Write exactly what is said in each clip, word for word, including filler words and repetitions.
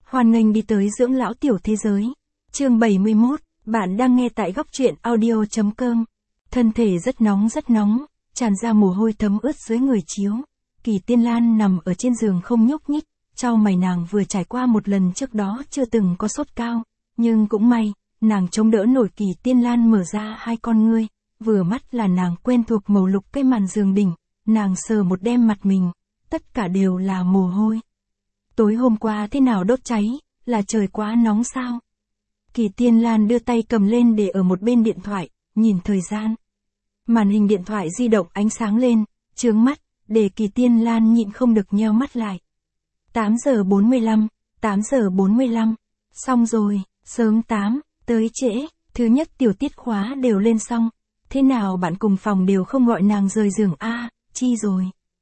Hoan nghênh đi tới dưỡng lão tiểu thế giới. Chương bảy mươi mốt, bạn đang nghe tại góc truyện audio chấm com. Thân thể rất nóng rất nóng, tràn ra mồ hôi thấm ướt dưới người chiếu. Kỳ Tiên Lan nằm ở trên giường không nhúc nhích, chau mày. Nàng vừa trải qua một lần trước đó chưa từng có sốt cao, nhưng cũng may, nàng chống đỡ nổi. Kỳ Tiên Lan mở ra hai con ngươi, vừa mắt là nàng quen thuộc màu lục cái màn giường đỉnh, nàng sờ một đem mặt mình, tất cả đều là mồ hôi. Tối hôm qua thế nào đốt cháy, là trời quá nóng sao? Kỳ Tiên Lan đưa tay cầm lên để ở một bên điện thoại, nhìn thời gian. Màn hình điện thoại di động ánh sáng lên, chướng mắt, để Kỳ Tiên Lan nhịn không được nheo mắt lại. tám giờ bốn mươi lăm, tám giờ bốn mươi lăm, xong rồi, sớm tám, tới trễ, thứ nhất tiểu tiết khóa đều lên xong. Thế nào bạn cùng phòng đều không gọi nàng rời giường a à, chi rồi.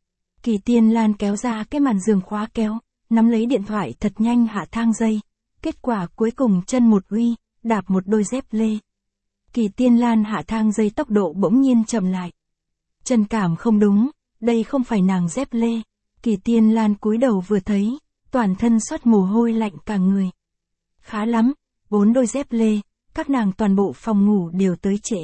Kỳ Tiên Lan kéo ra cái màn giường khóa kéo, nắm lấy điện thoại thật nhanh hạ thang dây. Kết quả cuối cùng chân một uy, đạp một đôi dép lê. Kỳ Tiên Lan hạ thang dây tốc độ bỗng nhiên chậm lại. Chân cảm không đúng, đây không phải nàng dép lê. Kỳ Tiên Lan cúi đầu vừa thấy, toàn thân xuất mồ hôi lạnh cả người. Khá lắm, bốn đôi dép lê, các nàng toàn bộ phòng ngủ đều tới trễ.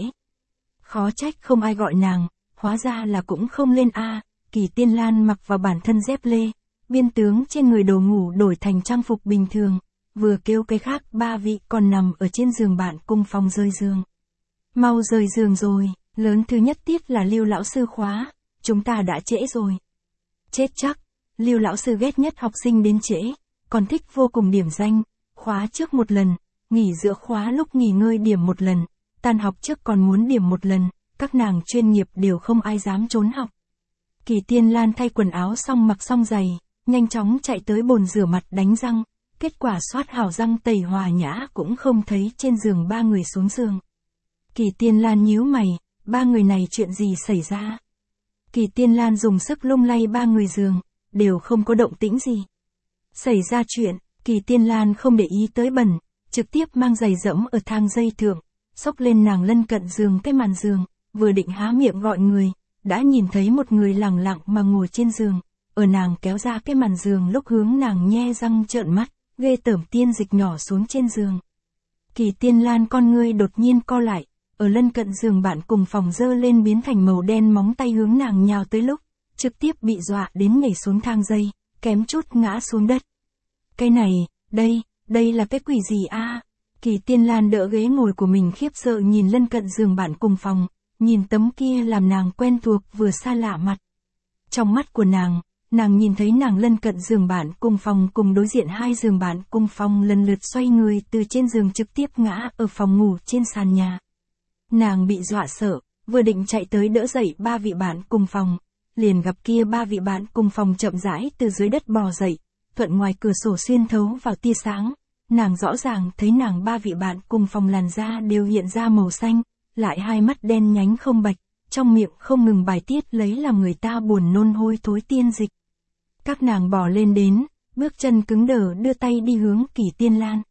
Khó trách không ai gọi nàng, hóa ra là cũng không lên a. À. Kỳ Tiên Lan mặc vào bản thân dép lê, biên tướng trên người đồ ngủ đổi thành trang phục bình thường, vừa kêu cái khác ba vị còn nằm ở trên giường bạn cùng phòng rời giường. Mau rời giường rồi, lớn thứ nhất tiết là Lưu lão sư khóa, chúng ta đã trễ rồi. Chết chắc, Lưu lão sư ghét nhất học sinh đến trễ, còn thích vô cùng điểm danh, khóa trước một lần, nghỉ giữa khóa lúc nghỉ ngơi điểm một lần, tan học trước còn muốn điểm một lần, các nàng chuyên nghiệp đều không ai dám trốn học. Kỳ Tiên Lan thay quần áo xong mặc xong giày, nhanh chóng chạy tới bồn rửa mặt đánh răng, kết quả xoát hảo răng tẩy hòa nhã cũng không thấy trên giường ba người xuống giường. Kỳ Tiên Lan nhíu mày, ba người này chuyện gì xảy ra? Kỳ Tiên Lan dùng sức lung lay ba người giường, đều không có động tĩnh gì. Xảy ra chuyện, Kỳ Tiên Lan không để ý tới bẩn, trực tiếp mang giày dẫm ở thang dây thượng, xốc lên nàng lân cận giường cái màn giường, vừa định há miệng gọi người, đã nhìn thấy một người lẳng lặng mà ngồi trên giường, ở nàng kéo ra cái màn giường lúc hướng nàng nhe răng trợn mắt, ghê tởm tiên dịch nhỏ xuống trên giường. Kỳ Tiên Lan con ngươi đột nhiên co lại, ở lân cận giường bạn cùng phòng dơ lên biến thành màu đen móng tay hướng nàng nhào tới lúc, trực tiếp bị dọa đến nhảy xuống thang dây, kém chút ngã xuống đất. Cái này, đây, đây là cái quỷ gì a? À? Kỳ Tiên Lan đỡ ghế ngồi của mình khiếp sợ nhìn lân cận giường bạn cùng phòng, nhìn tấm kia làm nàng quen thuộc vừa xa lạ mặt. Trong mắt của nàng, nàng nhìn thấy nàng lân cận giường bạn cùng phòng cùng đối diện hai giường bạn cùng phòng lần lượt xoay người từ trên giường trực tiếp ngã ở phòng ngủ trên sàn nhà. Nàng bị dọa sợ, vừa định chạy tới đỡ dậy ba vị bạn cùng phòng, liền gặp kia ba vị bạn cùng phòng chậm rãi từ dưới đất bò dậy, thuận ngoài cửa sổ xuyên thấu vào tia sáng. Nàng rõ ràng thấy nàng ba vị bạn cùng phòng làn da đều hiện ra màu xanh, lại hai mắt đen nhánh không bạch, trong miệng không ngừng bài tiết lấy làm người ta buồn nôn hôi thối tiên dịch. Các nàng bò lên đến, bước chân cứng đờ đưa tay đi hướng Kỳ Tiên Lan.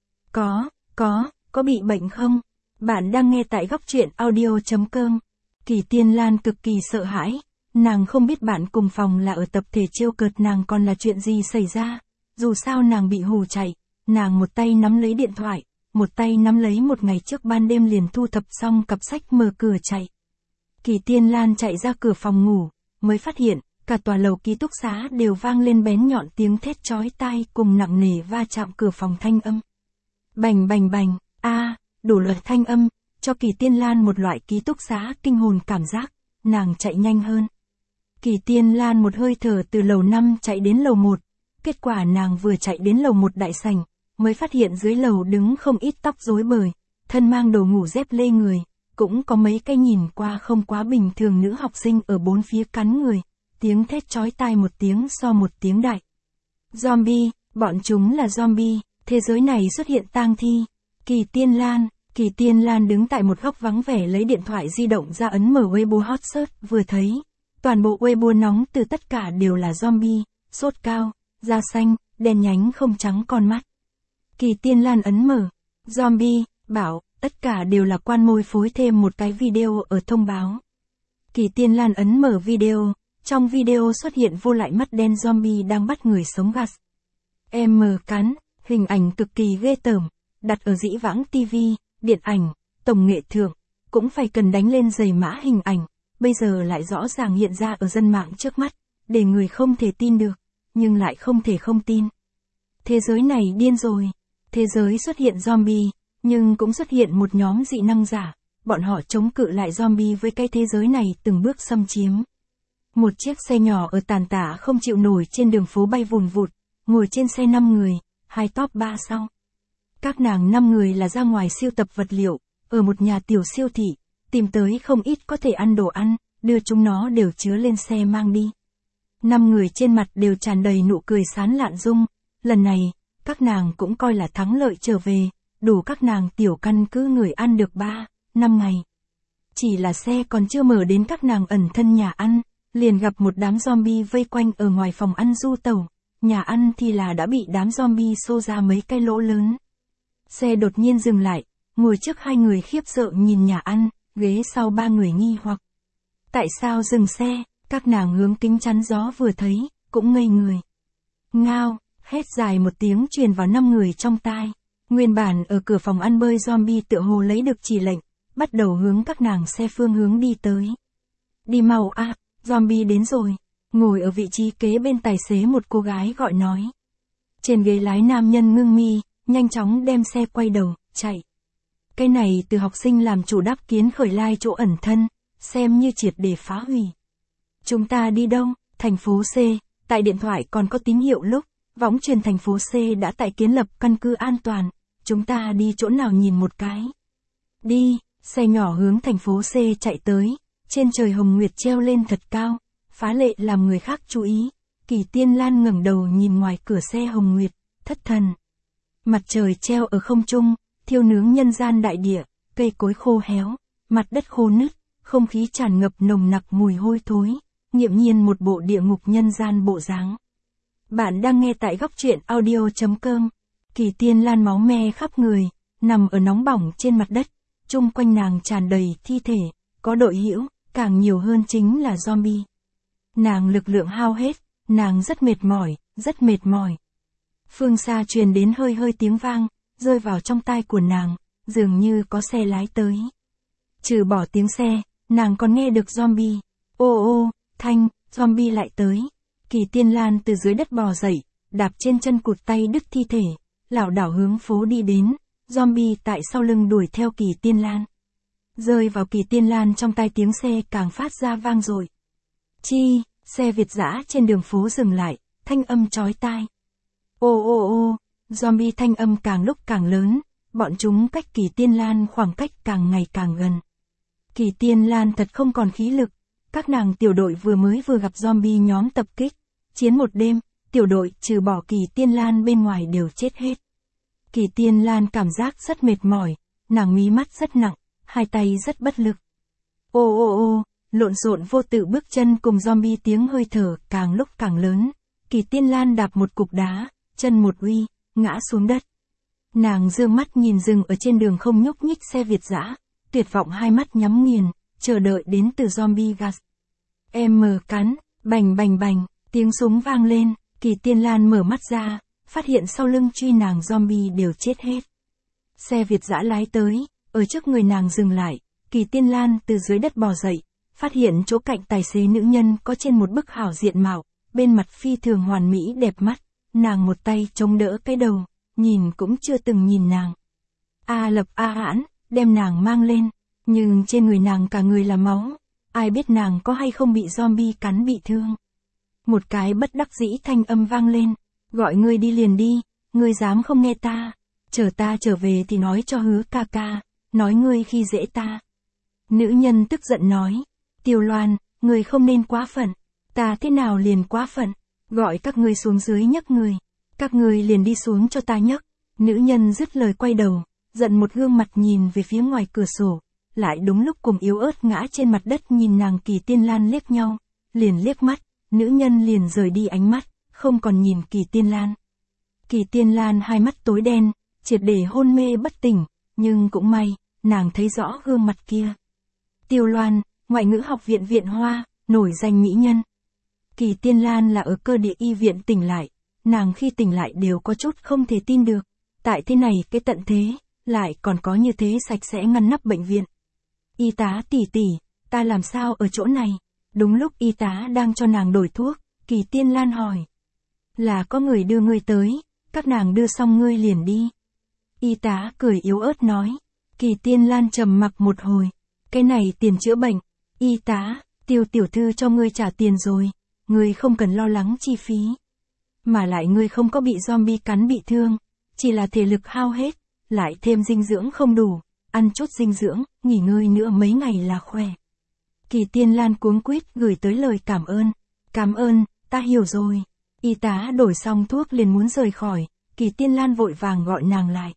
Có, có, có bị bệnh không? Bạn đang nghe tại góc truyện audio chấm com. Kỳ Tiên Lan cực kỳ sợ hãi, nàng không biết bạn cùng phòng là ở tập thể trêu cợt nàng còn là chuyện gì xảy ra, dù sao nàng bị hù chạy, nàng một tay nắm lấy điện thoại, một tay nắm lấy một ngày trước ban đêm liền thu thập xong cặp sách mở cửa chạy. Kỳ Tiên Lan chạy ra cửa phòng ngủ, mới phát hiện, cả tòa lầu ký túc xá đều vang lên bén nhọn tiếng thét chói tai cùng nặng nề va chạm cửa phòng thanh âm. Bành bành bành, a, à, đủ loại thanh âm, cho Kỳ Tiên Lan một loại ký túc xá kinh hồn cảm giác, nàng chạy nhanh hơn. Kỳ Tiên Lan một hơi thở từ lầu năm chạy đến lầu một, kết quả nàng vừa chạy đến lầu một đại sảnh, mới phát hiện dưới lầu đứng không ít tóc rối bời, thân mang đồ ngủ dép lê người, cũng có mấy cái nhìn qua không quá bình thường nữ học sinh ở bốn phía cắn người, tiếng thét chói tai một tiếng so một tiếng đại. Zombie, bọn chúng là zombie, thế giới này xuất hiện tang thi. Kỳ Tiên Lan, Kỳ Tiên Lan đứng tại một góc vắng vẻ lấy điện thoại di động ra ấn mở Weibo hot search vừa thấy, toàn bộ Weibo nóng từ tất cả đều là zombie, sốt cao, da xanh, đen nhánh không trắng con mắt. Kỳ Tiên Lan ấn mở, zombie, bảo, tất cả đều là quan môi phối thêm một cái video ở thông báo. Kỳ Tiên Lan ấn mở video, trong video xuất hiện vô lại mắt đen zombie đang bắt người sống gạt. Em mờ cắn, Hình ảnh cực kỳ ghê tởm, đặt ở dĩ vãng ti vi, điện ảnh, tổng nghệ thượng, cũng phải cần đánh lên giày mã hình ảnh, bây giờ lại rõ ràng hiện ra ở dân mạng trước mắt, để người không thể tin được, nhưng lại không thể không tin. Thế giới này điên rồi, thế giới xuất hiện zombie, nhưng cũng xuất hiện một nhóm dị năng giả, bọn họ chống cự lại zombie với cái thế giới này từng bước xâm chiếm. Một chiếc xe nhỏ ở tàn tả không chịu nổi trên đường phố bay vùn vụt, ngồi trên xe năm người, hai top ba sau. Các nàng năm người là ra ngoài siêu tập vật liệu, ở một nhà tiểu siêu thị, tìm tới không ít có thể ăn đồ ăn, đưa chúng nó đều chứa lên xe mang đi. Năm người trên mặt đều tràn đầy nụ cười sán lạn dung, lần này, các nàng cũng coi là thắng lợi trở về, đủ các nàng tiểu căn cứ người ăn được ba, năm ngày. Chỉ là xe còn chưa mở đến các nàng ẩn thân nhà ăn, liền gặp một đám zombie vây quanh ở ngoài phòng ăn du tẩu, nhà ăn thì là đã bị đám zombie xô ra mấy cái lỗ lớn. Xe đột nhiên dừng lại, ngồi trước hai người khiếp sợ nhìn nhà ăn, ghế sau ba người nghi hoặc. Tại sao dừng xe, các nàng hướng kính chắn gió vừa thấy, cũng ngây người. Ngao, hét dài một tiếng truyền vào năm người trong tai. Nguyên bản ở cửa phòng ăn bơi zombie tựa hồ lấy được chỉ lệnh, bắt đầu hướng các nàng xe phương hướng đi tới. Đi mau a, à, zombie đến rồi. Ngồi ở vị trí kế bên tài xế một cô gái gọi nói. Trên ghế lái nam nhân ngưng mi, nhanh chóng đem xe quay đầu, chạy. Cái này từ học sinh làm chủ đáp kiến khởi lai chỗ ẩn thân, xem như triệt để phá hủy. Chúng ta đi đâu? Thành phố C, tại điện thoại còn có tín hiệu lúc, võng truyền thành phố C đã tại kiến lập căn cứ an toàn, chúng ta đi chỗ nào nhìn một cái. Đi, xe nhỏ hướng thành phố C chạy tới, trên trời hồng nguyệt treo lên thật cao, phá lệ làm người khác chú ý. Kỳ Tiên Lan ngẩng đầu nhìn ngoài cửa xe hồng nguyệt, thất thần. Mặt trời treo ở không trung, thiêu nướng nhân gian đại địa, cây cối khô héo, mặt đất khô nứt, không khí tràn ngập nồng nặc mùi hôi thối, nghiễm nhiên một bộ địa ngục nhân gian bộ dáng. Bạn đang nghe tại góc truyện audio chấm com. Kỳ Tiên Lan máu me khắp người, nằm ở nóng bỏng trên mặt đất, chung quanh nàng tràn đầy thi thể, có đội hữu, càng nhiều hơn chính là zombie. Nàng lực lượng hao hết, nàng rất mệt mỏi, rất mệt mỏi. Phương xa truyền đến hơi hơi tiếng vang, rơi vào trong tai của nàng, dường như có xe lái tới. Trừ bỏ tiếng xe, nàng còn nghe được zombie. Ô ô, thanh, zombie lại tới. Kỳ Tiên Lan từ dưới đất bò dậy, đạp trên chân cụt tay đứt thi thể, lảo đảo hướng phố đi đến, zombie tại sau lưng đuổi theo Kỳ Tiên Lan. Rơi vào Kỳ Tiên Lan trong tai tiếng xe càng phát ra vang dội. Chi, xe Việt dã trên đường phố dừng lại, thanh âm chói tai. Ô ô ô, zombie thanh âm càng lúc càng lớn, bọn chúng cách Kỳ Tiên Lan khoảng cách càng ngày càng gần. Kỳ Tiên Lan thật không còn khí lực, các nàng tiểu đội vừa mới vừa gặp zombie nhóm tập kích, chiến một đêm, tiểu đội trừ bỏ Kỳ Tiên Lan bên ngoài đều chết hết. Kỳ Tiên Lan cảm giác rất mệt mỏi, nàng mí mắt rất nặng, hai tay rất bất lực. Ô ô ô, lộn xộn vô tự bước chân cùng zombie tiếng hơi thở càng lúc càng lớn, Kỳ Tiên Lan đạp một cục đá, chân một uy, ngã xuống đất. Nàng dương mắt nhìn rừng ở trên đường không nhúc nhích xe Việt dã, tuyệt vọng hai mắt nhắm nghiền, chờ đợi đến từ zombie gas. Em mở cắn, bành bành bành, tiếng súng vang lên, Kỳ Tiên Lan mở mắt ra, phát hiện sau lưng truy nàng zombie đều chết hết. Xe Việt dã lái tới, ở trước người nàng dừng lại, Kỳ Tiên Lan từ dưới đất bò dậy, phát hiện chỗ cạnh tài xế nữ nhân có trên một bức hảo diện mạo, bên mặt phi thường hoàn mỹ đẹp mắt, nàng một tay chống đỡ cái đầu, nhìn cũng chưa từng nhìn nàng. A Lập A Hãn, đem nàng mang lên, nhưng trên người nàng cả người là máu, ai biết nàng có hay không bị zombie cắn bị thương. Một cái bất đắc dĩ thanh âm vang lên, gọi ngươi đi liền đi, ngươi dám không nghe ta, chờ ta trở về thì nói cho Hứa ca ca, nói ngươi khi dễ ta. Nữ nhân tức giận nói, Tiêu Loan, ngươi không nên quá phận, ta thế nào liền quá phận, gọi các ngươi xuống dưới nhấc người, các ngươi liền đi xuống cho ta nhấc. Nữ nhân dứt lời quay đầu, giận một gương mặt nhìn về phía ngoài cửa sổ, lại đúng lúc cùng yếu ớt ngã trên mặt đất nhìn nàng Kỳ Tiên Lan liếc nhau, liền liếc mắt, nữ nhân liền rời đi ánh mắt, không còn nhìn Kỳ Tiên Lan. Kỳ Tiên Lan hai mắt tối đen, triệt để hôn mê bất tỉnh, nhưng cũng may, nàng thấy rõ gương mặt kia. Tiêu Loan, ngoại ngữ học viện Viện Hoa, nổi danh mỹ nhân. Kỳ Tiên Lan là ở cơ địa y viện tỉnh lại, nàng khi tỉnh lại đều có chút không thể tin được. Tại thế này cái tận thế, lại còn có như thế sạch sẽ ngăn nắp bệnh viện. Y tá tỷ tỷ, ta làm sao ở chỗ này? Đúng lúc y tá đang cho nàng đổi thuốc, Kỳ Tiên Lan hỏi. Là có người đưa ngươi tới, các nàng đưa xong ngươi liền đi. Y tá cười yếu ớt nói. Kỳ Tiên Lan trầm mặc một hồi. Cái này tiền chữa bệnh. Y tá, Tiêu tiểu thư cho ngươi trả tiền rồi. Ngươi không cần lo lắng chi phí. Mà lại ngươi không có bị zombie cắn bị thương. Chỉ là thể lực hao hết. Lại thêm dinh dưỡng không đủ. Ăn chút dinh dưỡng, nghỉ ngơi nữa mấy ngày là khỏe. Kỳ Tiên Lan cuống quýt gửi tới lời cảm ơn. Cảm ơn, ta hiểu rồi. Y tá đổi xong thuốc liền muốn rời khỏi. Kỳ Tiên Lan vội vàng gọi nàng lại.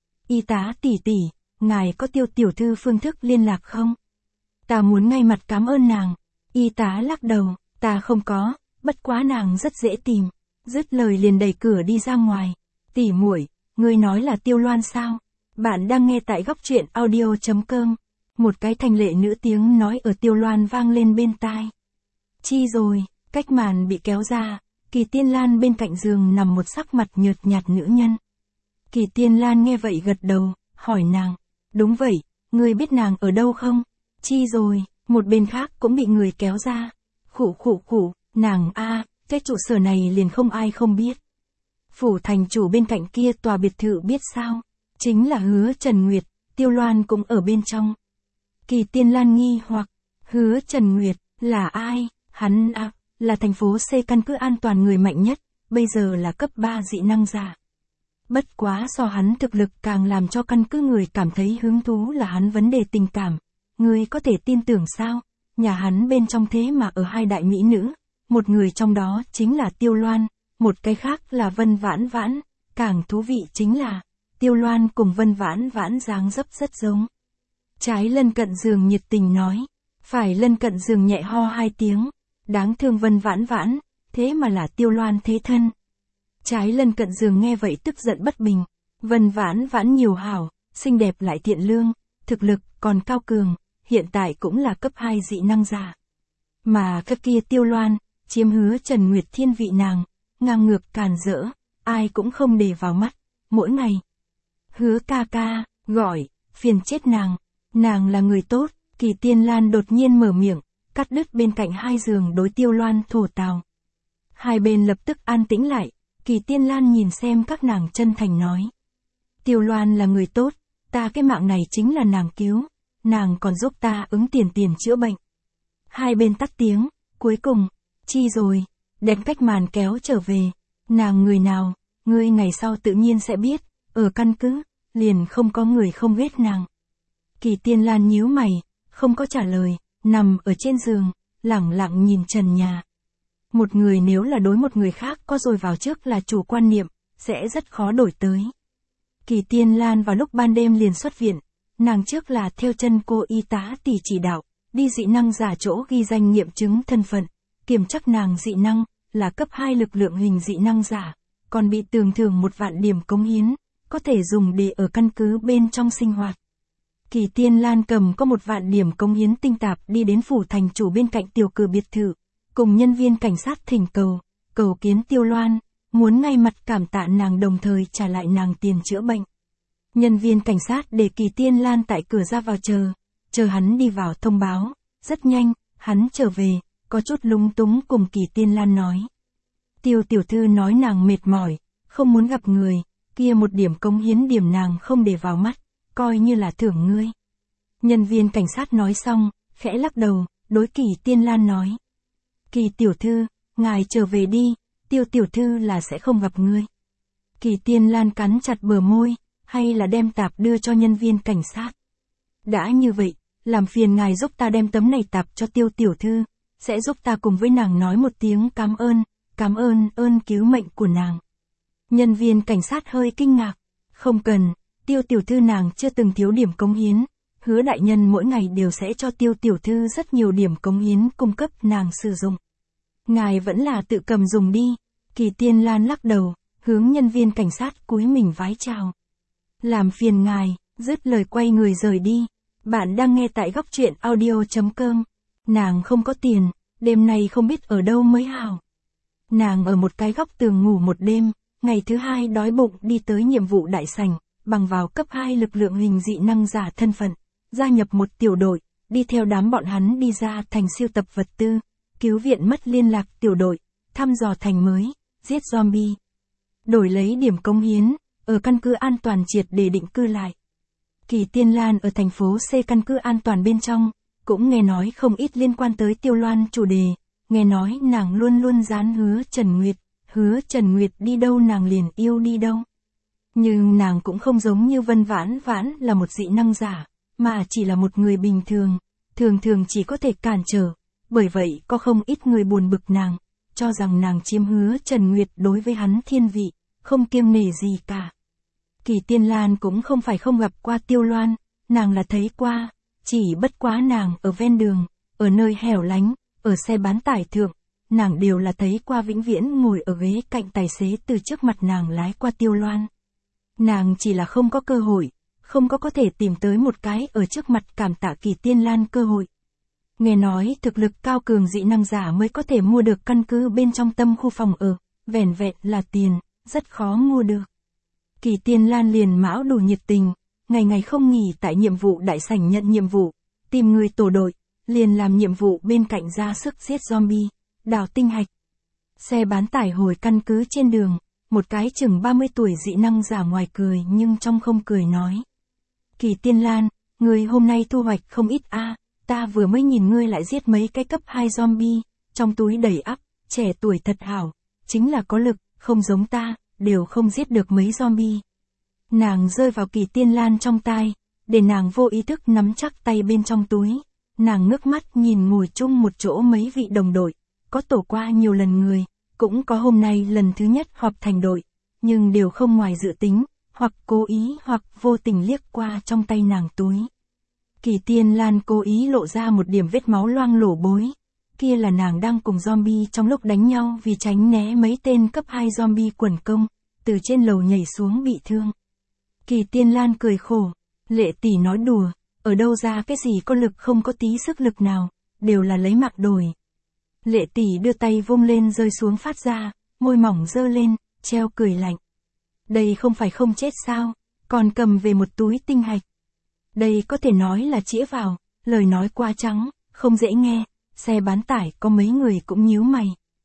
Y tá tỷ tỷ, ngài có Tiêu tiểu thư phương thức liên lạc không? Ta muốn ngay mặt cảm ơn nàng. Y tá lắc đầu, ta không có, bất quá nàng rất dễ tìm. Dứt lời liền đẩy cửa đi ra ngoài. Tỷ muội, ngươi nói là Tiêu Loan sao? Bạn đang nghe tại góc truyện audio chấm com. Một cái thanh lệ nữ tiếng nói ở Tiêu Loan vang lên bên tai. Chi rồi, cách màn bị kéo ra, Kỳ Tiên Lan bên cạnh giường nằm một sắc mặt nhợt nhạt nữ nhân. Kỳ Tiên Lan nghe vậy gật đầu, hỏi nàng. Đúng vậy, ngươi biết nàng ở đâu không? Chi rồi, một bên khác cũng bị người kéo ra. Khủ khủ khủ, nàng a, cái trụ sở này liền không ai không biết. Phủ thành chủ bên cạnh kia tòa biệt thự biết sao? Chính là Hứa Trần Nguyệt, Tiêu Loan cũng ở bên trong. Kỳ Tiên Lan nghi hoặc, Hứa Trần Nguyệt, là ai? Hắn à, là thành phố C căn cứ an toàn người mạnh nhất, bây giờ là cấp ba dị năng giả. Bất quá so hắn thực lực càng làm cho căn cứ người cảm thấy hứng thú là hắn vấn đề tình cảm. Người có thể tin tưởng sao? Nhà hắn bên trong thế mà ở hai đại mỹ nữ, một người trong đó chính là Tiêu Loan, một cái khác là Vân Vãn Vãn, càng thú vị chính là Tiêu Loan cùng Vân Vãn Vãn dáng dấp rất giống. Trái lân cận giường nhiệt tình nói, phải lân cận giường nhẹ ho hai tiếng, đáng thương Vân Vãn Vãn, thế mà là Tiêu Loan thế thân. Trái lân cận giường nghe vậy tức giận bất bình, Vân Vãn Vãn nhiều hảo, xinh đẹp lại thiện lương, thực lực còn cao cường, hiện tại cũng là cấp hai dị năng giả. Mà cái kia Tiêu Loan, chiếm Hứa Trần Nguyệt thiên vị nàng, ngang ngược càn rỡ, ai cũng không để vào mắt, mỗi ngày. Hứa ca ca, gọi, phiền chết nàng, nàng là người tốt. Kỳ Tiên Lan đột nhiên mở miệng, cắt đứt bên cạnh hai giường đối Tiêu Loan thổ tào. Hai bên lập tức an tĩnh lại, Kỳ Tiên Lan nhìn xem các nàng chân thành nói. Tiêu Loan là người tốt, ta cái mạng này chính là nàng cứu, nàng còn giúp ta ứng tiền tiền chữa bệnh. Hai bên tắt tiếng, cuối cùng, chi rồi, đem cách màn kéo trở về, nàng người nào, ngươi ngày sau tự nhiên sẽ biết, ở căn cứ, liền không có người không ghét nàng. Kỳ Tiên Lan nhíu mày, không có trả lời, nằm ở trên giường, lẳng lặng nhìn trần nhà. Một người nếu là đối một người khác có rồi vào trước là chủ quan niệm, sẽ rất khó đổi tới. Kỳ Tiên Lan vào lúc ban đêm liền xuất viện, nàng trước là theo chân cô y tá tỷ chỉ đạo, đi dị năng giả chỗ ghi danh nghiệm chứng thân phận, kiểm chắc nàng dị năng, là cấp hai lực lượng hình dị năng giả, còn bị tưởng thưởng một vạn điểm cống hiến, có thể dùng để ở căn cứ bên trong sinh hoạt. Kỳ Tiên Lan cầm có một vạn điểm cống hiến tinh tạp đi đến phủ thành chủ bên cạnh tiểu cửa biệt thự, cùng nhân viên cảnh sát thỉnh cầu, cầu kiến Tiêu Loan, muốn ngay mặt cảm tạ nàng đồng thời trả lại nàng tiền chữa bệnh. Nhân viên cảnh sát để Kỳ Tiên Lan tại cửa ra vào chờ, chờ hắn đi vào thông báo, rất nhanh, hắn trở về, có chút lúng túng cùng Kỳ Tiên Lan nói. Tiêu tiểu thư nói nàng mệt mỏi, không muốn gặp người, kia một điểm cống hiến điểm nàng không để vào mắt, coi như là thưởng ngươi. Nhân viên cảnh sát nói xong, khẽ lắc đầu, đối Kỳ Tiên Lan nói. Kỳ tiểu thư, ngài trở về đi, Tiêu tiểu thư là sẽ không gặp ngươi. Kỳ Tiên Lan cắn chặt bờ môi, hay là đem tạp đưa cho nhân viên cảnh sát. Đã như vậy, làm phiền ngài giúp ta đem tấm này tạp cho Tiêu tiểu thư, sẽ giúp ta cùng với nàng nói một tiếng cảm ơn, cảm ơn ơn cứu mệnh của nàng. Nhân viên cảnh sát hơi kinh ngạc, không cần, Tiêu tiểu thư nàng chưa từng thiếu điểm cống hiến, Hứa đại nhân mỗi ngày đều sẽ cho Tiêu tiểu thư rất nhiều điểm cống hiến cung cấp nàng sử dụng. Ngài vẫn là tự cầm dùng đi. Kỳ Tiên Lan lắc đầu, hướng nhân viên cảnh sát cúi mình vái chào. Làm phiền ngài, dứt lời quay người rời đi. Bạn đang nghe tại góc truyện audio chấm com. Nàng không có tiền, đêm nay không biết ở đâu mới hảo. Nàng ở một cái góc tường ngủ một đêm, ngày thứ hai đói bụng đi tới nhiệm vụ đại sảnh, bằng vào cấp hai lực lượng hình dị năng giả thân phận, gia nhập một tiểu đội, đi theo đám bọn hắn đi ra thành siêu tập vật tư, cứu viện mất liên lạc tiểu đội, thăm dò thành mới, giết zombie. Đổi lấy điểm cống hiến, ở căn cứ an toàn triệt để định cư lại. Kỳ Tiên Lan ở thành phố C căn cứ an toàn bên trong, cũng nghe nói không ít liên quan tới Tiêu Loan chủ đề, nghe nói nàng luôn luôn dán hứa Trần Nguyệt, hứa Trần Nguyệt đi đâu nàng liền yêu đi đâu. Nhưng nàng cũng không giống như Vân Vãn Vãn là một dị năng giả, mà chỉ là một người bình thường, thường thường chỉ có thể cản trở, bởi vậy có không ít người buồn bực nàng, cho rằng nàng chiếm hứa Trần Nguyệt đối với hắn thiên vị, không kiêng nể gì cả. Kỳ Tiên Lan cũng không phải không gặp qua Tiêu Loan, nàng là thấy qua, chỉ bất quá nàng ở ven đường, ở nơi hẻo lánh, ở xe bán tải thượng, nàng đều là thấy qua vĩnh viễn ngồi ở ghế cạnh tài xế từ trước mặt nàng lái qua Tiêu Loan. Nàng chỉ là không có cơ hội, không có có thể tìm tới một cái ở trước mặt cảm tạ Kỳ Tiên Lan cơ hội. Nghe nói thực lực cao cường dị năng giả mới có thể mua được căn cứ bên trong tâm khu phòng ở, vẻn vẹn là tiền, rất khó mua được. Kỳ Tiên Lan liền mão đủ nhiệt tình, ngày ngày không nghỉ tại nhiệm vụ đại sảnh nhận nhiệm vụ, tìm người tổ đội, liền làm nhiệm vụ bên cạnh ra sức giết zombie, đào tinh hạch. Xe bán tải hồi căn cứ trên đường, một cái chừng ba mươi tuổi dị năng giả ngoài cười nhưng trong không cười nói. Kỳ Tiên Lan, ngươi hôm nay thu hoạch không ít a, ta vừa mới nhìn ngươi lại giết mấy cái cấp hai zombie, trong túi đầy ắp, trẻ tuổi thật hảo, chính là có lực, không giống ta, đều không giết được mấy zombie. Nàng rơi vào Kỳ Tiên Lan trong tai, để nàng vô ý thức nắm chắc tay bên trong túi, nàng ngước mắt nhìn ngồi chung một chỗ mấy vị đồng đội, có tổ qua nhiều lần người, cũng có hôm nay lần thứ nhất họp thành đội, nhưng đều không ngoài dự tính, hoặc cố ý hoặc vô tình liếc qua trong tay nàng túi. Kỳ Tiên Lan cố ý lộ ra một điểm vết máu loang lổ bối, kia là nàng đang cùng zombie trong lúc đánh nhau vì tránh né mấy tên cấp hai zombie quần công, từ trên lầu nhảy xuống bị thương. Kỳ Tiên Lan cười khổ, Lệ tỷ nói đùa, ở đâu ra cái gì có lực không có tí sức lực nào, đều là lấy mạng đổi. Lệ tỷ đưa tay vung lên rơi xuống phát ra, môi mỏng dơ lên, treo cười lạnh. Đây không phải không chết sao, còn cầm về một túi tinh hạch. Đây có thể nói là chĩa vào, lời nói quá trắng, không dễ nghe, xe bán tải có mấy người cũng nhíu mày.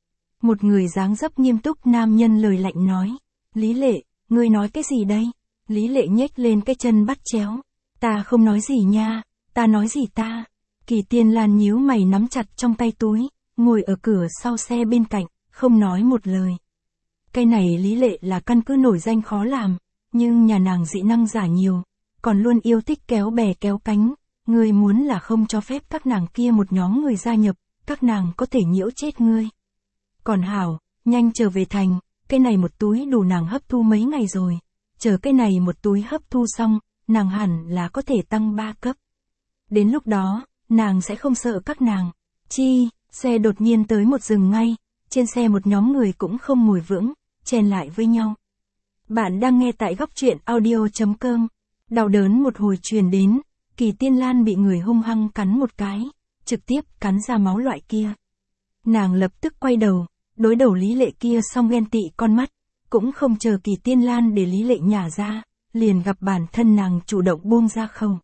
Một người dáng dấp nghiêm túc nam nhân lời lạnh nói, Lý Lệ, ngươi nói cái gì đây? Lý Lệ nhếch lên cái chân bắt chéo, ta không nói gì nha, ta nói gì ta? Kỳ Tiên Lan nhíu mày nắm chặt trong tay túi, ngồi ở cửa sau xe bên cạnh, không nói một lời. Cái này Lý Lệ là căn cứ nổi danh khó làm, nhưng nhà nàng dị năng giả nhiều, còn luôn yêu thích kéo bè kéo cánh, ngươi muốn là không cho phép các nàng kia một nhóm người gia nhập, các nàng có thể nhiễu chết ngươi. Còn hảo, nhanh trở về thành, cái này một túi đủ nàng hấp thu mấy ngày rồi, chờ cái này một túi hấp thu xong, nàng hẳn là có thể tăng ba cấp. Đến lúc đó, nàng sẽ không sợ các nàng. Chi, xe đột nhiên tới một dừng ngay, trên xe một nhóm người cũng không ngồi vững, chen lại với nhau. Bạn đang nghe tại góc truyện audio chấm com. Đau đớn một hồi truyền đến, Kỳ Tiên Lan bị người hung hăng cắn một cái, trực tiếp cắn ra máu loại kia. Nàng lập tức quay đầu, đối đầu Lý Lệ kia xong ghen tị con mắt, cũng không chờ Kỳ Tiên Lan để Lý Lệ nhả ra, liền gặp bản thân nàng chủ động buông ra khẩu.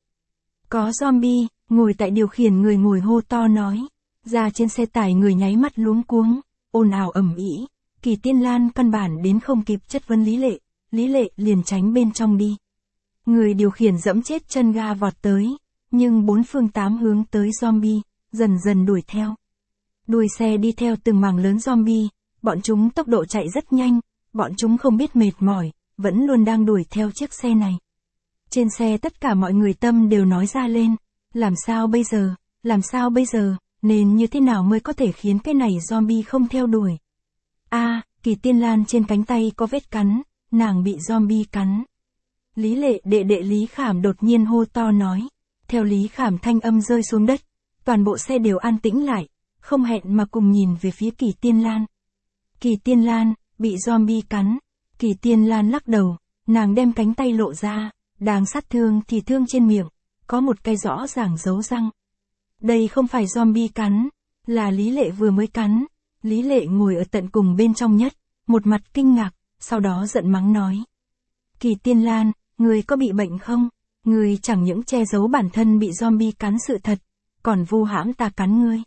Có zombie, ngồi tại điều khiển người ngồi hô to nói, ra trên xe tải người nháy mắt luống cuống, ồn ào ầm ĩ. Kỳ Tiên Lan căn bản đến không kịp chất vấn Lý Lệ, Lý Lệ liền tránh bên trong đi. Người điều khiển dẫm chết chân ga vọt tới, nhưng bốn phương tám hướng tới zombie, dần dần đuổi theo. Đuôi xe đi theo từng mảng lớn zombie, bọn chúng tốc độ chạy rất nhanh, bọn chúng không biết mệt mỏi, vẫn luôn đang đuổi theo chiếc xe này. Trên xe tất cả mọi người tâm đều nói ra lên, làm sao bây giờ, làm sao bây giờ, nên như thế nào mới có thể khiến cái này zombie không theo đuổi. A, à, Kỳ Tiên Lan trên cánh tay có vết cắn, nàng bị zombie cắn. Lý Lệ đệ đệ Lý Khảm đột nhiên hô to nói, theo Lý Khảm thanh âm rơi xuống đất, toàn bộ xe đều an tĩnh lại, không hẹn mà cùng nhìn về phía Kỳ Tiên Lan. Kỳ Tiên Lan, bị zombie cắn. Kỳ Tiên Lan lắc đầu, nàng đem cánh tay lộ ra, đang sát thương thì thương trên miệng, có một cái rõ ràng dấu răng. Đây không phải zombie cắn, là Lý Lệ vừa mới cắn, Lý Lệ ngồi ở tận cùng bên trong nhất, một mặt kinh ngạc, sau đó giận mắng nói. Kỳ Tiên Lan, ngươi có bị bệnh không? Ngươi chẳng những che giấu bản thân bị zombie cắn sự thật, còn vu hãm ta cắn ngươi.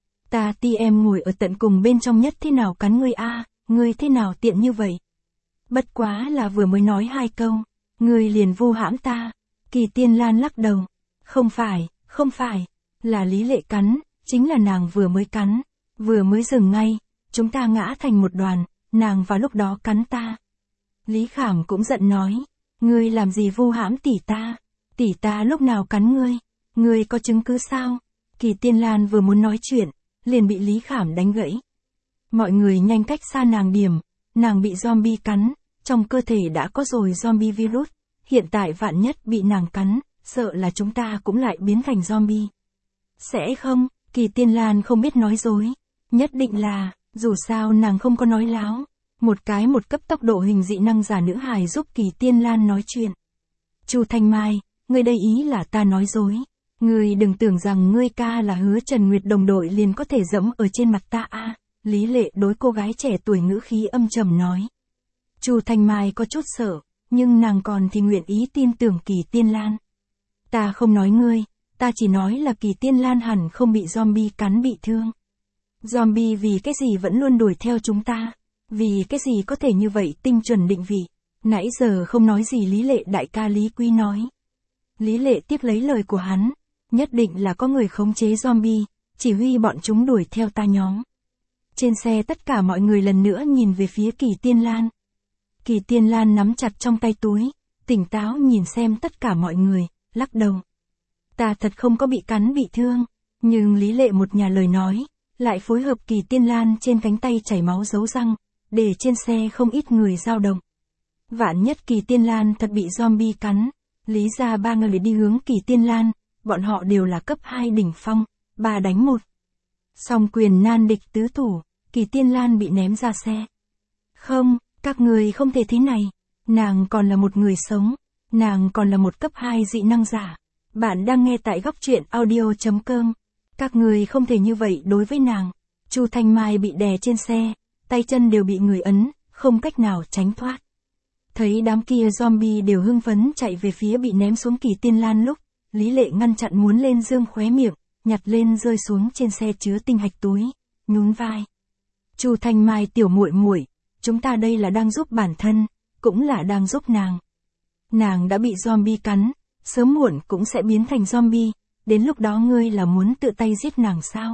Ta ti em ngồi ở tận cùng bên trong nhất thế nào cắn ngươi a, ngươi thế nào tiện như vậy? Bất quá là vừa mới nói hai câu, ngươi liền vu hãm ta. Kỳ Tiên Lan lắc đầu. Không phải, không phải, là Lý Lệ cắn, chính là nàng vừa mới cắn, vừa mới dừng ngay, chúng ta ngã thành một đoàn, nàng vào lúc đó cắn ta. Lý Khảm cũng giận nói, ngươi làm gì vu hãm tỷ ta, tỷ ta lúc nào cắn ngươi, ngươi có chứng cứ sao? Kỳ Tiên Lan vừa muốn nói chuyện, liền bị Lý Khảm đánh gãy. Mọi người nhanh cách xa nàng điểm, nàng bị zombie cắn, trong cơ thể đã có rồi zombie virus, hiện tại vạn nhất bị nàng cắn, sợ là chúng ta cũng lại biến thành zombie. Sẽ không, Kỳ Tiên Lan không biết nói dối, nhất định là, dù sao nàng không có nói láo. Một cái một cấp tốc độ hình dị năng giả nữ hài giúp Kỳ Tiên Lan nói chuyện. Chu Thanh Mai, ngươi đây ý là ta nói dối. Ngươi đừng tưởng rằng ngươi ca là Hứa Trần Nguyệt đồng đội liền có thể dẫm ở trên mặt ta a. Lý Lệ đối cô gái trẻ tuổi ngữ khí âm trầm nói. Chu Thanh Mai có chút sợ, nhưng nàng còn thì nguyện ý tin tưởng Kỳ Tiên Lan. Ta không nói ngươi, ta chỉ nói là Kỳ Tiên Lan hẳn không bị zombie cắn bị thương. Zombie vì cái gì vẫn luôn đuổi theo chúng ta? Vì cái gì có thể như vậy tinh chuẩn định vị? Nãy giờ không nói gì Lý Lệ đại ca Lý Quý nói. Lý Lệ tiếp lấy lời của hắn, nhất định là có người khống chế zombie, chỉ huy bọn chúng đuổi theo ta nhóm. Trên xe tất cả mọi người lần nữa nhìn về phía Kỳ Tiên Lan. Kỳ Tiên Lan nắm chặt trong tay túi, tỉnh táo nhìn xem tất cả mọi người, lắc đầu. Ta thật không có bị cắn bị thương, nhưng Lý Lệ một nhà lời nói, lại phối hợp Kỳ Tiên Lan trên cánh tay chảy máu dấu răng, để trên xe không ít người dao động. Vạn nhất Kỳ Tiên Lan thật bị zombie cắn, Lý ra ba người đi hướng Kỳ Tiên Lan, bọn họ đều là cấp hai đỉnh phong, ba đánh một. Song quyền nan địch tứ thủ, Kỳ Tiên Lan bị ném ra xe. Không, các người không thể thế này, nàng còn là một người sống, nàng còn là một cấp hai dị năng giả. Bạn đang nghe tại góc truyện audio chấm com. Các người không thể như vậy đối với nàng. Chu Thanh Mai bị đè trên xe, tay chân đều bị người ấn, không cách nào tránh thoát. Thấy đám kia zombie đều hưng phấn chạy về phía bị ném xuống Kỳ Tiên Lan lúc, Lý Lệ ngăn chặn muốn lên dương khóe miệng, nhặt lên rơi xuống trên xe chứa tinh hạch túi, nhún vai. Chu Thanh Mai tiểu muội muội, chúng ta đây là đang giúp bản thân, cũng là đang giúp nàng. Nàng đã bị zombie cắn, sớm muộn cũng sẽ biến thành zombie, đến lúc đó ngươi là muốn tự tay giết nàng sao?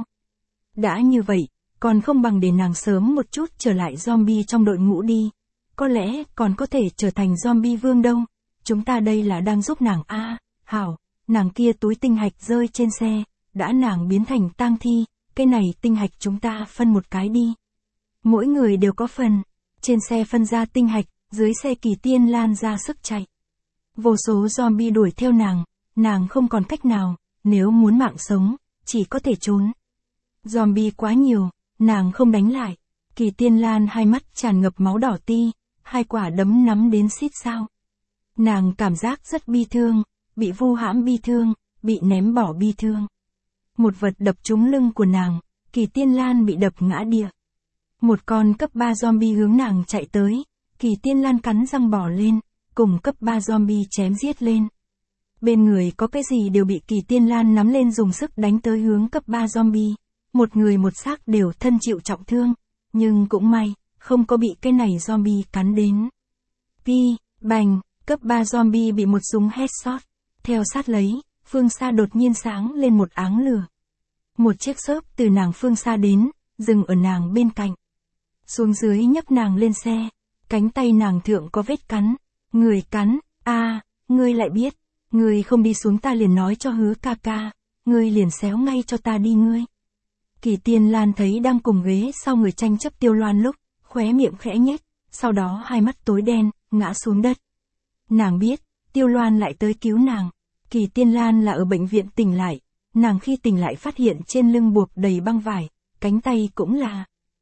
Đã như vậy, còn không bằng để nàng sớm một chút trở lại zombie trong đội ngũ đi. Có lẽ còn có thể trở thành zombie vương đâu. Chúng ta đây là đang giúp nàng a. À, hảo, nàng kia túi tinh hạch rơi trên xe, đã nàng biến thành tang thi, cái này tinh hạch chúng ta phân một cái đi. Mỗi người đều có phần. Trên xe phân ra tinh hạch, dưới xe Kỳ Tiên Lan ra sức chạy. Vô số zombie đuổi theo nàng, nàng không còn cách nào, nếu muốn mạng sống, chỉ có thể trốn. Zombie quá nhiều, nàng không đánh lại. Kỳ Tiên Lan hai mắt tràn ngập máu đỏ ti, hai quả đấm nắm đến xít sao. Nàng cảm giác rất bi thương, bị vu hãm bi thương, bị ném bỏ bi thương. Một vật đập trúng lưng của nàng, Kỳ Tiên Lan bị đập ngã địa. Một con cấp ba zombie hướng nàng chạy tới, Kỳ Tiên Lan cắn răng bỏ lên, cùng cấp ba zombie chém giết lên. Bên người có cái gì đều bị Kỳ Tiên Lan nắm lên dùng sức đánh tới hướng cấp ba zombie. Một người một xác đều thân chịu trọng thương, nhưng cũng may, không có bị cái này zombie cắn đến. Pi, bành, cấp ba zombie bị một súng headshot. Theo sát lấy, phương xa đột nhiên sáng lên một áng lửa. Một chiếc xốp từ nàng phương xa đến, dừng ở nàng bên cạnh. Xuống dưới nhấc nàng lên xe, cánh tay nàng thượng có vết cắn. Người cắn, a, à, ngươi lại biết, ngươi không đi xuống ta liền nói cho Hứa ca ca, ngươi liền xéo ngay cho ta đi ngươi. Kỳ Tiên Lan thấy đang cùng ghế sau người tranh chấp Tiêu Loan lúc, khóe miệng khẽ nhếch, sau đó hai mắt tối đen, ngã xuống đất. Nàng biết, Tiêu Loan lại tới cứu nàng. Kỳ Tiên Lan là ở bệnh viện tỉnh lại, nàng khi tỉnh lại phát hiện trên lưng buộc đầy băng vải, cánh tay cũng là.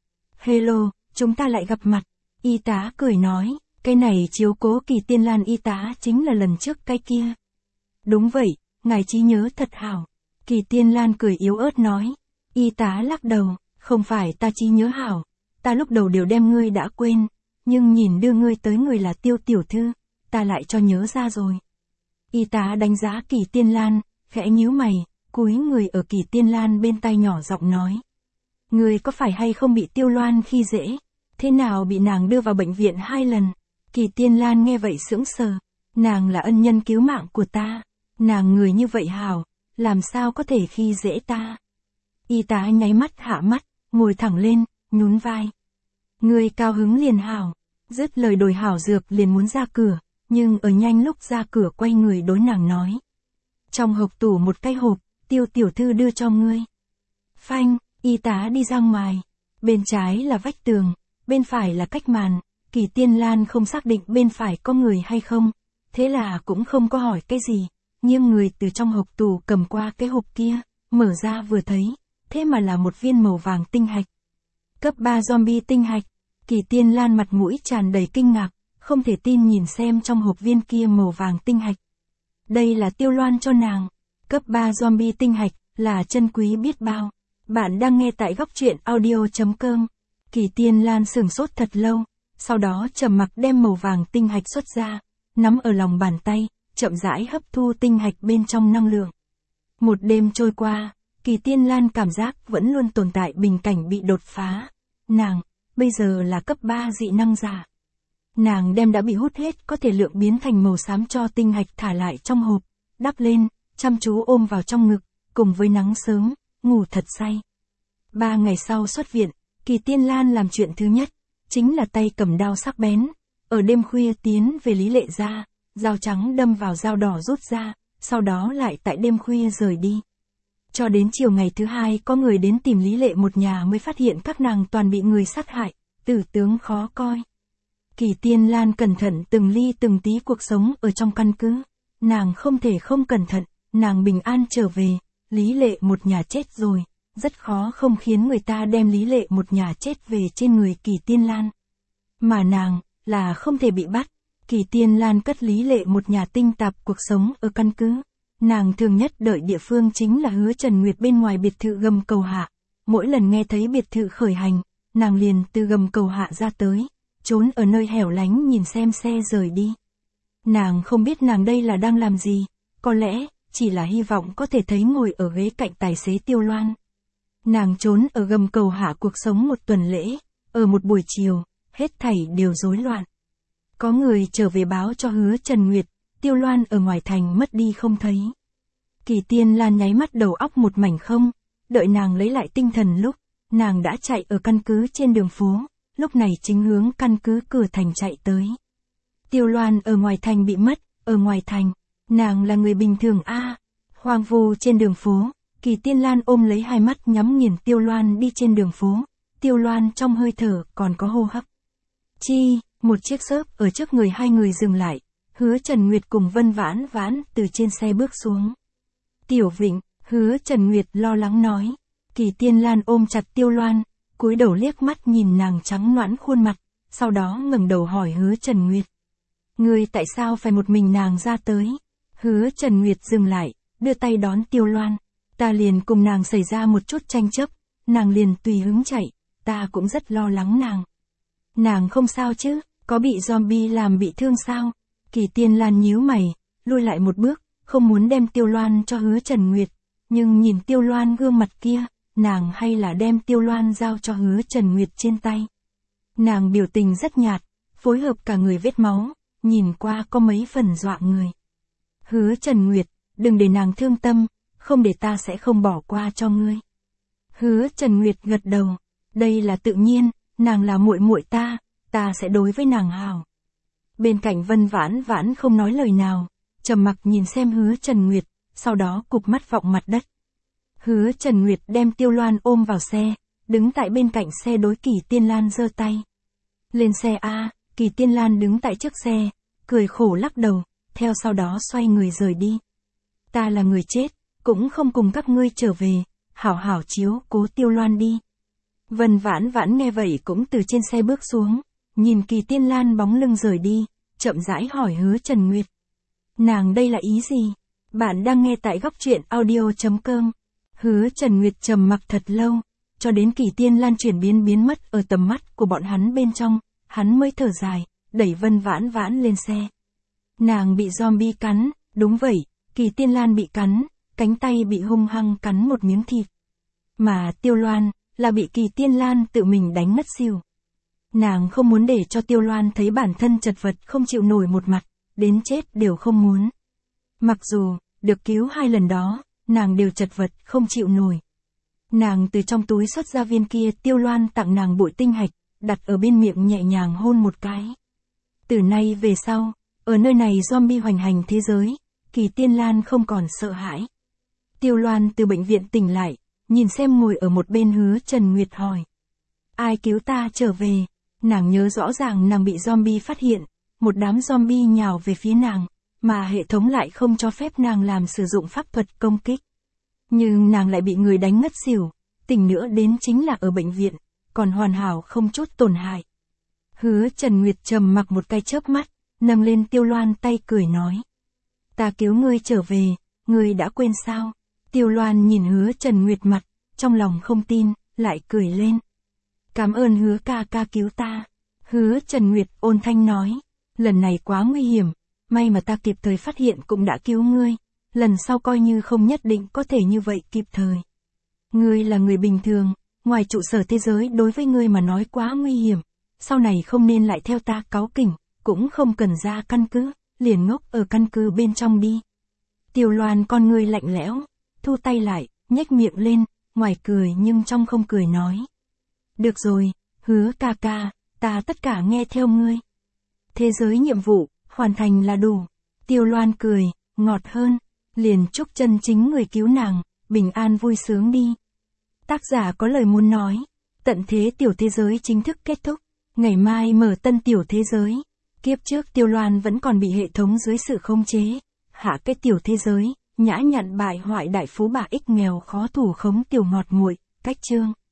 Hello, chúng ta lại gặp mặt. Y tá cười nói, cái này chiếu cố Kỳ Tiên Lan y tá chính là lần trước cái kia. Đúng vậy, ngài trí nhớ thật hảo. Kỳ Tiên Lan cười yếu ớt nói. Y tá lắc đầu, Không phải ta trí nhớ hảo, ta lúc đầu đều đem ngươi đã quên, nhưng nhìn đưa ngươi tới người là Tiêu tiểu thư, ta lại cho nhớ ra rồi. Y tá đánh giá Kỳ Tiên Lan, khẽ nhíu mày, cúi người ở Kỳ Tiên Lan bên tai nhỏ giọng nói. Ngươi có phải hay không bị Tiêu Loan khi dễ? Thế nào bị nàng đưa vào bệnh viện hai lần? Kỳ Tiên Lan nghe vậy sững sờ. Nàng là ân nhân cứu mạng của ta. Nàng người như vậy hảo, làm sao có thể khi dễ ta? Y tá nháy mắt hạ mắt, ngồi thẳng lên, nhún vai. Ngươi cao hứng liền hảo. Dứt lời đổi hảo dược liền muốn ra cửa, nhưng ở nhanh lúc ra cửa quay người đối nàng nói. Trong hộp tủ một cái hộp, Tiêu tiểu thư đưa cho ngươi. Phanh, y tá đi ra ngoài. Bên trái là vách tường, bên phải là cách màn. Kỳ Tiên Lan không xác định bên phải có người hay không, thế là cũng không có hỏi cái gì, nghiêng người từ trong hộp tủ cầm qua cái hộp kia, mở ra vừa thấy, thế mà là một viên màu vàng tinh hạch. Cấp ba zombie tinh hạch. Kỳ Tiên Lan mặt mũi tràn đầy kinh ngạc, không thể tin nhìn xem trong hộp viên kia màu vàng tinh hạch. Đây là Tiêu Loan cho nàng. Cấp ba zombie tinh hạch, là chân quý biết bao. Bạn đang nghe tại góc truyện audio chấm com. Kỳ Tiên Lan sửng sốt thật lâu, sau đó trầm mặc đem màu vàng tinh hạch xuất ra, nắm ở lòng bàn tay, chậm rãi hấp thu tinh hạch bên trong năng lượng. Một đêm trôi qua, Kỳ Tiên Lan cảm giác vẫn luôn tồn tại bình cảnh bị đột phá. Nàng, bây giờ là cấp ba dị năng giả. Nàng đem đã bị hút hết có thể lượng biến thành màu xám cho tinh hạch thả lại trong hộp, đắp lên, chăm chú ôm vào trong ngực, cùng với nắng sớm, ngủ thật say. Ba ngày sau xuất viện, Kỳ Tiên Lan làm chuyện thứ nhất, chính là tay cầm đao sắc bén, ở đêm khuya tiến về Lý Lệ gia, dao trắng đâm vào dao đỏ rút ra, sau đó lại tại đêm khuya rời đi. Cho đến chiều ngày thứ hai có người đến tìm Lý Lệ một nhà mới phát hiện các nàng toàn bị người sát hại, tử tướng khó coi. Kỳ Tiên Lan cẩn thận từng ly từng tí cuộc sống ở trong căn cứ, nàng không thể không cẩn thận, nàng bình an trở về, Lý Lệ một nhà chết rồi, rất khó không khiến người ta đem Lý Lệ một nhà chết về trên người Kỳ Tiên Lan. Mà nàng, là không thể bị bắt. Kỳ Tiên Lan cất Lý Lệ một nhà tinh tạp cuộc sống ở căn cứ. Nàng thường nhất đợi địa phương chính là Hứa Trần Nguyệt bên ngoài biệt thự gầm cầu hạ. Mỗi lần nghe thấy biệt thự khởi hành, nàng liền từ gầm cầu hạ ra tới, trốn ở nơi hẻo lánh nhìn xem xe rời đi. Nàng không biết nàng đây là đang làm gì, có lẽ, chỉ là hy vọng có thể thấy ngồi ở ghế cạnh tài xế Tiêu Loan. Nàng trốn ở gầm cầu hạ cuộc sống một tuần lễ, ở một buổi chiều, hết thảy đều rối loạn. Có người trở về báo cho Hứa Trần Nguyệt, Tiêu Loan ở ngoài thành mất đi không thấy. Kỳ Tiên Lan nháy mắt đầu óc một mảnh không, đợi nàng lấy lại tinh thần lúc, nàng đã chạy ở căn cứ trên đường phố, lúc này chính hướng căn cứ cửa thành chạy tới. Tiêu Loan ở ngoài thành bị mất, ở ngoài thành, nàng là người bình thường a, à, hoang vu trên đường phố. Kỳ Tiên Lan ôm lấy hai mắt nhắm nghiền Tiêu Loan đi trên đường phố, Tiêu Loan trong hơi thở còn có hô hấp. Chi, một chiếc xớp ở trước người hai người dừng lại, Hứa Trần Nguyệt cùng Vân Vãn Vãn từ trên xe bước xuống. Tiểu Vịnh, Hứa Trần Nguyệt lo lắng nói. Kỳ Tiên Lan ôm chặt Tiêu Loan, cúi đầu liếc mắt nhìn nàng trắng nõn khuôn mặt, sau đó ngẩng đầu hỏi Hứa Trần Nguyệt. Ngươi tại sao phải một mình nàng ra tới? Hứa Trần Nguyệt dừng lại, đưa tay đón Tiêu Loan. Ta liền cùng nàng xảy ra một chút tranh chấp, nàng liền tùy hứng chạy, ta cũng rất lo lắng nàng. Nàng không sao chứ, có bị zombie làm bị thương sao? Kỳ Tiên Lan nhíu mày, lui lại một bước, không muốn đem Tiêu Loan cho Hứa Trần Nguyệt, nhưng nhìn Tiêu Loan gương mặt kia, nàng hay là đem Tiêu Loan giao cho Hứa Trần Nguyệt trên tay. Nàng biểu tình rất nhạt, phối hợp cả người vết máu, nhìn qua có mấy phần dọa người. Hứa Trần Nguyệt, đừng để nàng thương tâm, không để ta sẽ không bỏ qua cho ngươi. Hứa Trần Nguyệt gật đầu, đây là tự nhiên, nàng là muội muội ta, ta sẽ đối với nàng hảo. Bên cạnh Vân Vãn Vãn không nói lời nào, trầm mặc nhìn xem Hứa Trần Nguyệt, sau đó cụp mắt vọng mặt đất. Hứa Trần Nguyệt đem Tiêu Loan ôm vào xe, đứng tại bên cạnh xe đối Kỳ Tiên Lan giơ tay. Lên xe a, Kỳ Tiên Lan đứng tại trước xe, cười khổ lắc đầu, theo sau đó xoay người rời đi. Ta là người chết, cũng không cùng các ngươi trở về, hảo hảo chiếu cố Tiêu Loan đi. Vân Vãn Vãn nghe vậy cũng từ trên xe bước xuống, nhìn Kỳ Tiên Lan bóng lưng rời đi, chậm rãi hỏi Hứa Trần Nguyệt. Nàng đây là ý gì? Bạn đang nghe tại góc truyện audio chấm com. Hứa Trần Nguyệt trầm mặc thật lâu, cho đến Kỳ Tiên Lan chuyển biến biến mất ở tầm mắt của bọn hắn bên trong, hắn mới thở dài, đẩy Vân Vãn Vãn lên xe. Nàng bị zombie cắn, đúng vậy, Kỳ Tiên Lan bị cắn, cánh tay bị hung hăng cắn một miếng thịt. Mà Tiêu Loan, là bị Kỳ Tiên Lan tự mình đánh ngất xỉu. Nàng không muốn để cho Tiêu Loan thấy bản thân chật vật không chịu nổi một mặt, đến chết đều không muốn. Mặc dù, được cứu hai lần đó, nàng đều chật vật không chịu nổi. Nàng từ trong túi xuất ra viên kia Tiêu Loan tặng nàng bội tinh hạch, đặt ở bên miệng nhẹ nhàng hôn một cái. Từ nay về sau, ở nơi này zombie hoành hành thế giới, Kỳ Tiên Lan không còn sợ hãi. Tiêu Loan từ bệnh viện tỉnh lại, nhìn xem ngồi ở một bên Hứa Trần Nguyệt hỏi. Ai cứu ta trở về? Nàng nhớ rõ ràng nàng bị zombie phát hiện, một đám zombie nhào về phía nàng, mà hệ thống lại không cho phép nàng làm sử dụng pháp thuật công kích. Nhưng nàng lại bị người đánh ngất xỉu, tỉnh nữa đến chính là ở bệnh viện, còn hoàn hảo không chút tổn hại. Hứa Trần Nguyệt trầm mặc một cái chớp mắt, nâng lên Tiêu Loan tay cười nói. Ta cứu ngươi trở về, ngươi đã quên sao? Tiêu Loan nhìn Hứa Trần Nguyệt mặt, trong lòng không tin, lại cười lên. Cảm ơn Hứa ca ca cứu ta. Hứa Trần Nguyệt ôn thanh nói. Lần này quá nguy hiểm, may mà ta kịp thời phát hiện cũng đã cứu ngươi. Lần sau coi như không nhất định có thể như vậy kịp thời. Ngươi là người bình thường, ngoài trụ sở thế giới đối với ngươi mà nói quá nguy hiểm. Sau này không nên lại theo ta cáu kỉnh, cũng không cần ra căn cứ, liền ngốc ở căn cứ bên trong đi. Tiêu Loan con ngươi lạnh lẽo, thu tay lại, nhếch miệng lên, ngoài cười nhưng trong không cười nói. Được rồi, Hứa ca ca, ta tất cả nghe theo ngươi. Thế giới nhiệm vụ, hoàn thành là đủ. Tiêu Loan cười, ngọt hơn, liền chúc chân chính người cứu nàng, bình an vui sướng đi. Tác giả có lời muốn nói, tận thế tiểu thế giới chính thức kết thúc, ngày mai mở tân tiểu thế giới. Kiếp trước Tiêu Loan vẫn còn bị hệ thống dưới sự khống chế, hạ cái tiểu thế giới, nhã nhặn bại hoại đại phú bà ích nghèo khó thủ khống tiểu ngọt nguội, cách chương.